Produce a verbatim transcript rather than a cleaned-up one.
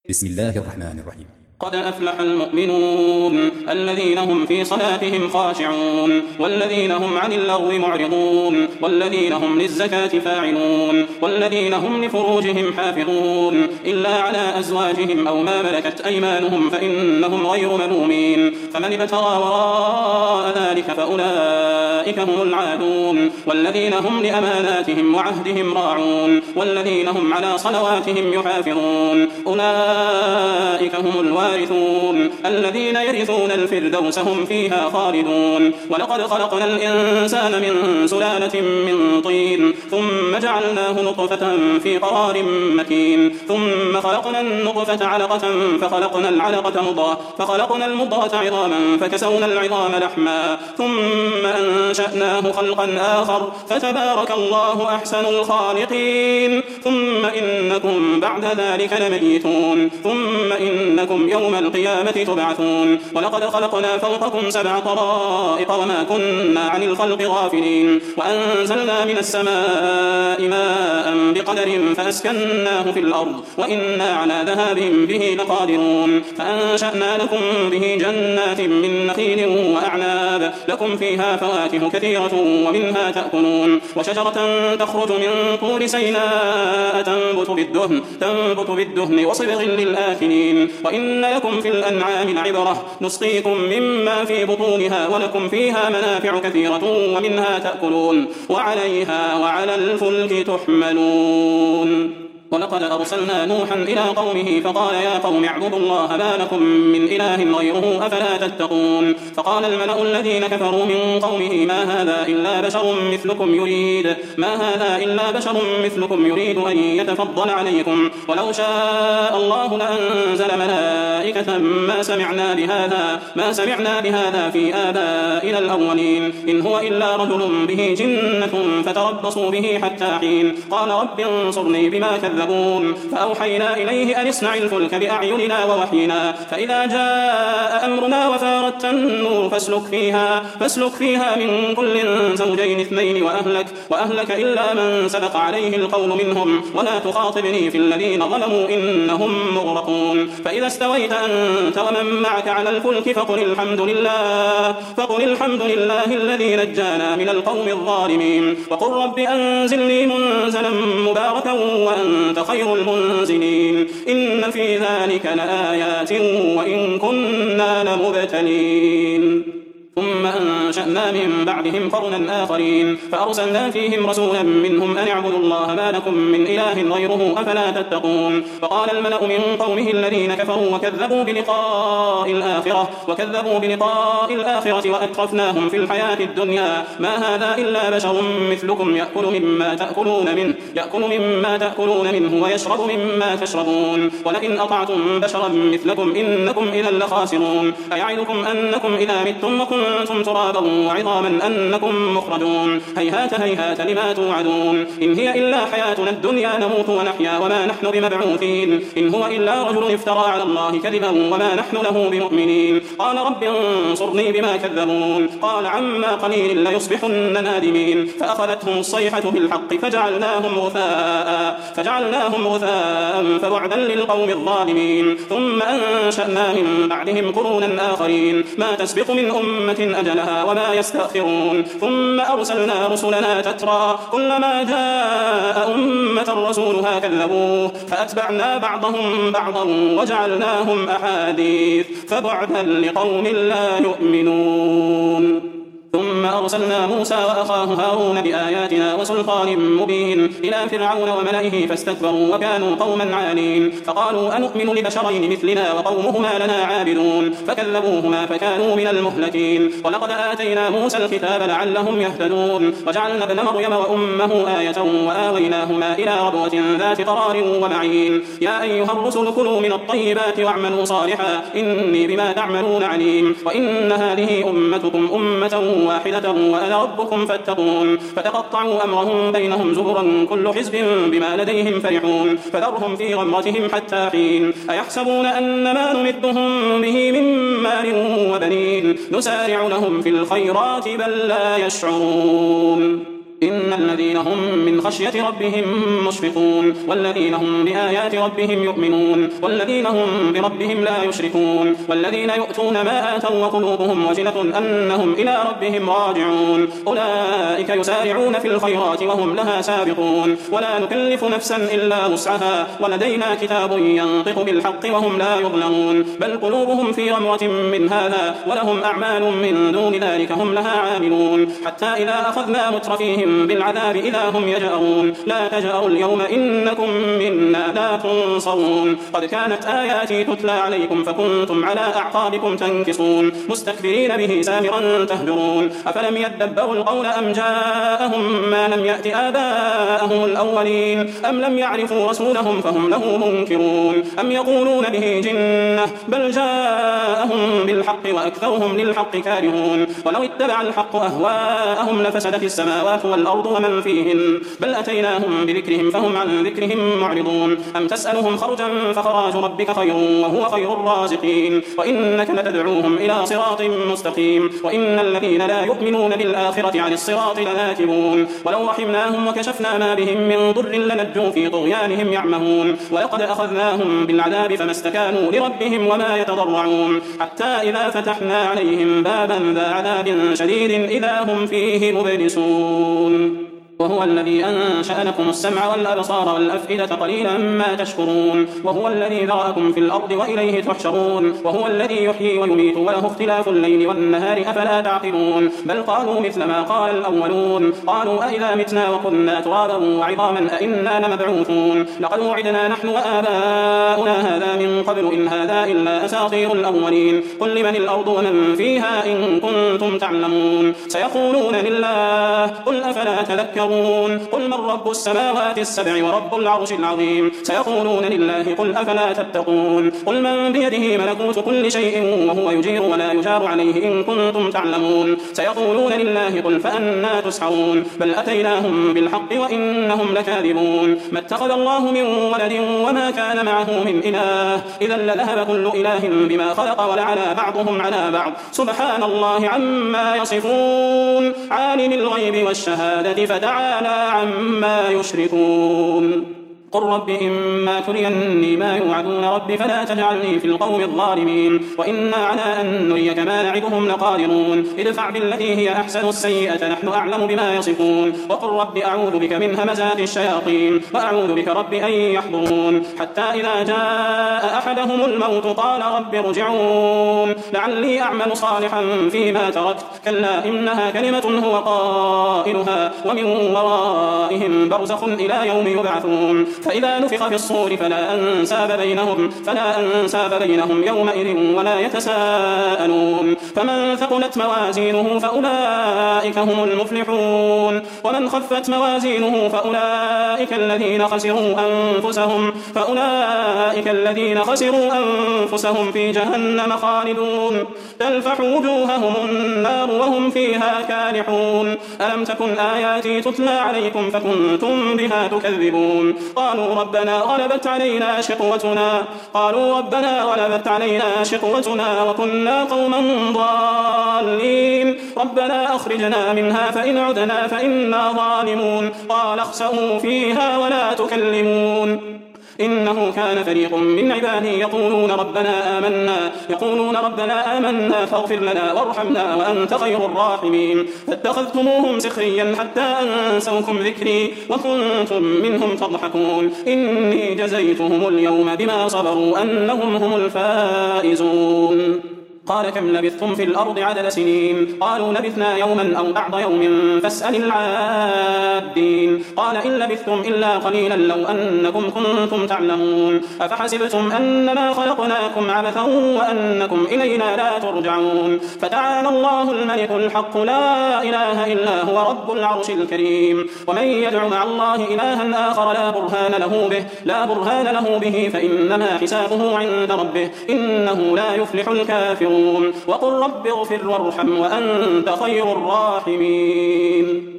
بسم الله الرحمن الرحيم. قد أفلح المؤمنون الذين هم في صلاتهم خاشعون والذين هم عن اللغو معرضون والذين هم للزكاة فاعلون والذين هم لفروجهم حافظون إلا على أزواجهم أو ما ملكت أيمانهم فإنهم غير ملومين فمن ابتغى وراء ذلك فأولئك هم العادون والذين هم لأماناتهم وعهدهم راعون والذين هم على صلواتهم يحافظون أولئك هم الوارثون الذين يرثون الفردوس هم فيها خالدون. ولقد خلقنا الإنسان من سلالة من طين ثم جعلناه نطفة في قرار مكين ثم خلقنا النطفة علقة فخلقنا العلقة مضغة فخلقنا المضغة عظاما فكسونا العظام لحما ثم أنشأناه خلقا آخر فتبارك الله أحسن الخالقين. ثم إنكم بعد ذلك لميتون ثم إنكم يوم القيامة تبعثون. ولقد خلقنا فوقكم سبع طرائق وما كنا عن الخلق غافلين وأنزلنا من السماء ماء بقدر فأسكناه في الأرض وإنا على ذهاب به لقادرون. فأنشأنا لكم به جنات من نخيل وأعناب لكم فيها فواكه كثيرة ومنها تأكلون وشجرة تخرج من طور سيناء تنبت بالدهن تنبت بالدهن وصبغ للآكلين. وإن لكم في الأنعام لعبرة نسقيكم مما في بطونها ولكم فيها منافع كثيرة ومنها تأكلون وعليها وعلى الفلك تحملون. ولقد أرسلنا نوحا إلى قومه فقال يا قوم اعبدوا الله ما لكم من إله غيره أفلا تتقون. فقال الملأ الذين كفروا من قومه ما هذا إلا بشر مثلكم يريد ما هذا إلا بشر مثلكم يريد أن يتفضل عليكم ولو شاء الله لأنزل ملائكة ما سمعنا بهذا ما سمعنا بهذا في آبائنا الأولين إن هو إلا رجل به جنة فتربصوا به حتى حين. قال رب انصرني بما كذبون فأوحينا إليه أن اصنع الفلك بأعيننا ووحينا فإذا جاء أمرنا وفارت النور فاسلك فيها فاسلك فيها من كل زوجين اثنين وأهلك وأهلك إلا من سبق عليه القول منهم ولا تخاطبني في الذين ظلموا إنهم مغرقون. فإذا استويت أنت ومن معك على الفلك فقل الحمد لله فقل الحمد لله الذي نجانا من القوم الظالمين وقل رب أنزلني منزلا مباركا وأنت أنت خير المنزلين. إن في ذلك لآيات وإن كنا لمبتلين. ثم أنشأنا من بعدهم قرنا آخرين فأرسلنا فيهم رسولا منهم أن اعبدوا الله ما لكم من إله غيره أفلا تتقون. فقال الملأ من قومه الذين كفروا وكذبوا بلقاء الآخرة وكذبوا بلقاء الآخرة وأترفناهم في الحياة الدنيا ما هذا إلا بشر مثلكم يأكل مما تأكلون منه يأكل مما تأكلون منه ويشرب مما تشربون ولئن أطعتم بشرا مثلكم إنكم إذا لخاسرون. أيعدكم أنكم إذا متم وكنتم أنتم ترابا وعظاما أنكم مخرجون. هيهات هيهات لما توعدون. إن هي إلا حياتنا الدنيا نموت ونحيا وما نحن بمبعوثين. إن هو إلا رجل افترى على الله كذبا وما نحن له بمؤمنين. قال رب انصرني بما كذبون. قال عما قليل ليصبحن نادمين. فأخذتهم الصيحة بالحق فجعلناهم غثاء فجعلناهم غثاء فبعدا للقوم الظالمين. ثم أنشأنا من بعدهم قرونا آخرين ما تسبق من أمة أجلها وما يستأخرون. ثم أرسلنا رسلنا تترى كلما جاء أمة رسولها كذبوه فأتبعنا بعضهم بعضا وجعلناهم أحاديث فبعدا لقوم لا يؤمنون. ثم أرسلنا موسى وأخاه هارون بآياتنا وسلطان مبين إلى فرعون وملئه فاستكبروا وكانوا قوما عالين. فقالوا أنؤمن لبشرين مثلنا وقومهما لنا عابدون فكذبوهما فكانوا من المهلكين. ولقد آتينا موسى الكتاب لعلهم يهتدون وجعلنا ابن مريم وأمه آية وآويناهما إلى ربوة ذات قرار ومعين. يا أيها الرسل كلوا من الطيبات واعملوا صالحا إني بما تعملون عليم. وإن هذه أمتكم أمة واحدة وأنا ربكم فاتقون. فتقطعوا أمرهم بينهم زبرا كل حزب بما لديهم فرحون. فذرهم في غمرتهم حتى حين. أيحسبون أن ما نمدهم به من مال وبنين نسارع لهم في الخيرات بل لا يشعرون. إن الذين هم من خشية ربهم مشفقون والذين هم بآيات ربهم يؤمنون والذين هم بربهم لا يشركون والذين يؤتون ما آتوا وقلوبهم وجلة أنهم إلى ربهم راجعون أولئك يسارعون في الخيرات وهم لها سابقون ولا نكلف نفسا إلا وسعها ولدينا كتاب ينطق بالحق وهم لا يظلمون بل قلوبهم في غمرة من هذا ولهم أعمال من دون ذلك هم لها عاملون حتى إذا أخذنا مترفيهم بالعذاب إذا هم يجأرون لا تجأروا اليوم إنكم منا لا تنصرون قد كانت آياتي تتلى عليكم فكنتم على أعقابكم تنكصون مستكبرين به سامرا تهجرون أفلم يدبروا القول أم جاءهم ما لم يأت آباءهم الأولين أم لم يعرفوا رسولهم فهم له منكرون أم يقولون به جنة بل جاءهم بالحق وأكثرهم للحق كارهون ولو اتبع الحق أهواءهم لفسدت السماوات والأرض ومن فيهن بل أتيناهم بذكرهم فهم عن ذكرهم معرضون أم تسألهم خرجا فخراج ربك خير وهو خير الرازقين وإنك لتدعوهم إلى صراط مستقيم وإن الذين لا يؤمنون بالآخرة عن الصراط لناكبون ولو رحمناهم وكشفنا ما بهم من ضر لنجوا في طغيانهم يعمهون ولقد أخذناهم بالعذاب فما استكانوا لربهم وما يتضرعون حتى إذا فتحنا عليهم بابا ذا عذاب شديد إذا هم فيه مبلسون وهو الذي أنشأ لكم السمع والأبصار والأفئدة قليلا ما تشكرون وهو الذي ذرأكم في الأرض وإليه تحشرون وهو الذي يحيي ويميت وله اختلاف الليل والنهار أفلا تعقلون بل قالوا مثل ما قال الأولون قالوا أئذا متنا وكنا ترابا وعظاما أئنا لمبعوثون لقد وعدنا نحن وآباؤنا هذا من قبل إن هذا إلا أساطير الأولين قل لمن الأرض ومن فيها إن كنتم تعلمون سيقولون لله قل أفلا تذكرون قل من رب السماوات السبع ورب العرش العظيم سيقولون لله قل أفلا تتقون قل من بيده ملكوت كل شيء وهو يجير ولا يجار عليه إن كنتم تعلمون سيقولون لله قل فأنا تسحرون بل أتيناهم بالحق وإنهم لكاذبون ما اتخذ الله من ولد وما كان معه من إله إذا لذهب كل إله بما خلق ولعلى بعضهم على بعض سبحان الله عما يصفون عالم الغيب والشهادة فتعالى عما يشركون قل رب إما تريني ما يوعدون رب فلا تجعلني في القوم الظالمين وإنا على أن نريك ما نعدهم لقادرون ادفع بالتي هي أحسن السيئة نحن أعلم بما يصفون وقل رب أعوذ بك من همزات الشياطين وأعوذ بك رب أن يحضرون حتى إذا جاء أحدهم الموت قال رب ارجعون لعلي أعمل صالحا فيما تركت كلا إنها كلمة هو قائلها ومن ورائهم برزخ إلى يوم يبعثون فإذا نفخ في الصور فلا أنساب بينهم فلا أنساب بينهم يومئذ ولا يتساءلون فمن ثقلت موازينه فأولئك هم المفلحون ومن خفت موازينه فأولئك الذين خسروا أنفسهم فأولئك الذين خسروا أنفسهم في جهنم خالدون تلفح وجوههم النار وهم فيها كالحون ألم تكن آياتي تتلى عليكم فكنتم بها تكذبون قالوا ربنا غلبت علينا شقوتنا قالوا ربنا غلبت علينا شقوتنا وكنا قوما ضالين ربنا أخرجنا منها فإن عدنا فإنا ظالمون قال اخسئوا فيها ولا تكلمون إنه كان فريق من عبادي يقولون ربنا آمنا يقولون ربنا آمنا فاغفر لنا وارحمنا وأنت خير الراحمين فاتخذتموهم سخريا حتى أنسوكم ذكري وكنتم منهم تضحكون إني جزيتهم اليوم بما صبروا أنهم هم الفائزون قال كم لبثتم في الأرض عدد سنين قالوا لبثنا يوما أو بعض يوم فاسأل العادين قال إن لبثتم إلا قليلا لو أنكم كنتم تعلمون أفحسبتم أنما خلقناكم عبثا وأنكم إلينا لا ترجعون فتعالى الله الملك الحق لا إله إلا هو رب العرش الكريم ومن يدع مع الله إلها آخر لا برهان له به لا برهان له به فإنما حسابه عند ربه إنه لا يفلح الكافرون وقل رب اغفر وارحم وأنت خير الراحمين